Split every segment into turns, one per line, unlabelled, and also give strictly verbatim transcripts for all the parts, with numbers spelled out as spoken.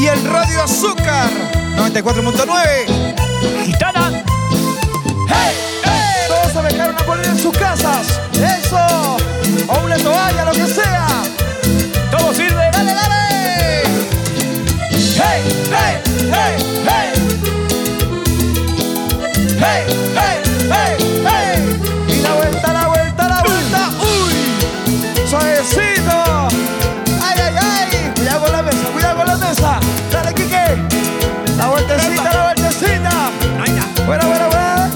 y el Radio Azúcar noventa y cuatro punto nueve.
Gitana.
¡Hey! ¡Hey! Todos se dejaron a poner en sus casas. ¡Eso! O una toalla, lo que sea.
Todo sirve.
¡Dale, dale! ¡Hey! ¡Hey! ¡Hey! ¡Hey! ¡Hey! ¡Hey! ¡Hey! ¡Hey! Y la vuelta, la vuelta, la vuelta. ¡Uy! ¡Suavecito! ¡Ay, ay, ay! Cuidado con la mesa, cuidado con la mesa. ¡Dale, Quique! La vueltecita, la vueltecita. Buena, buena, buena.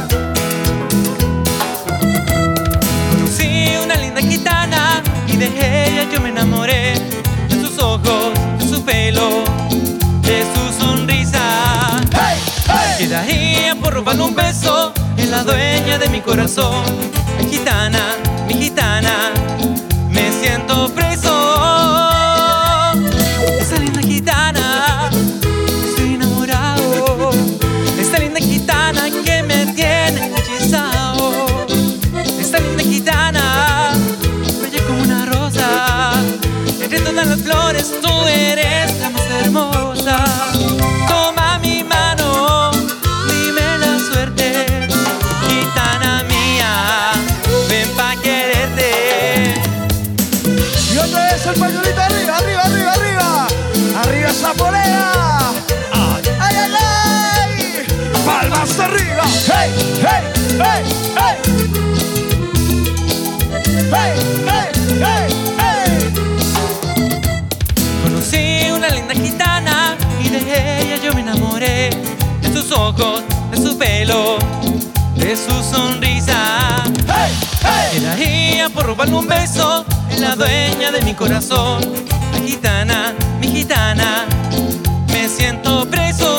Conocí una linda gitana y de ella yo me enamoré. De sus ojos, de su pelo, de su sonrisa.
¡Hey! ¡Hey!
Quedaría por robarle un beso en la dueña de mi corazón. Mi gitana, mi gitana, me siento preso. Esa linda gitana, estoy enamorado. Esta linda gitana que me tiene hechizado. Esta linda gitana, bella como una rosa. Entre todas las flores tú eres la más hermosa. Toma mi mano, dime la suerte. Gitana mía, ven pa' quererte.
Y otra vez el pañuelito arriba, arriba, arriba, arriba. Arriba esa polea. Ay, ay, ay, ay. Palmas arriba. Hey, hey, hey, hey. Hey, hey, hey, hey.
Conocí una linda gitana y de ella yo me enamoré. De sus ojos, de su pelo, de su sonrisa.
Hey, hey.
Quedaría por robarle un beso en la dueña de mi corazón. Mi gitana, mi gitana, me siento preso.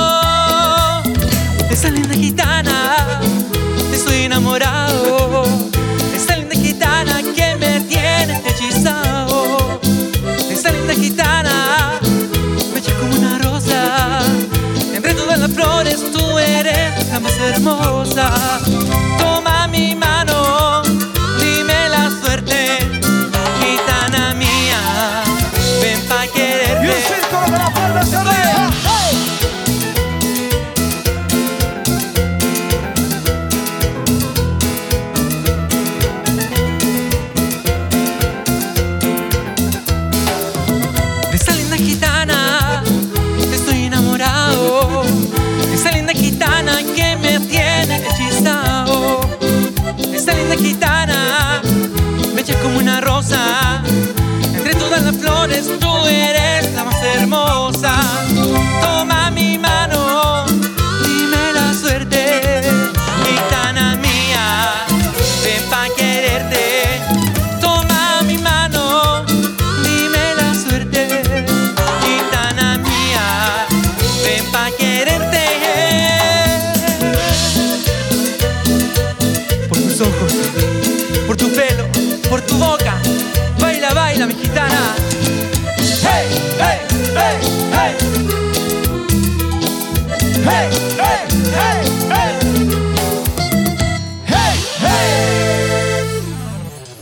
De esa linda gitana, estoy enamorado. De esa linda gitana que me tiene hechizado. De esa linda gitana, bella como una rosa. Entre todas las flores tú eres la más hermosa. Toma mi mano, dime la suerte. Gitana mía, ven pa'
Y un
quererte.
círculo con las palmas arriba. Hey.
De esa linda gitana, estoy enamorado. De esa linda gitana que me tiene hechizado. De esa linda gitana, bella como una rosa. Entre todas las flores tú eres la más hermosa. Toma mi mano, dime la suerte. Gitana mía, ven pa' quererte. Toma mi mano, dime la suerte. Gitana mía, ven pa' quererte. Por tus ojos, por tu pelo, por tu boca. Baila, baila, mi gitana.
Hey, hey, hey, hey. Hey, hey, hey,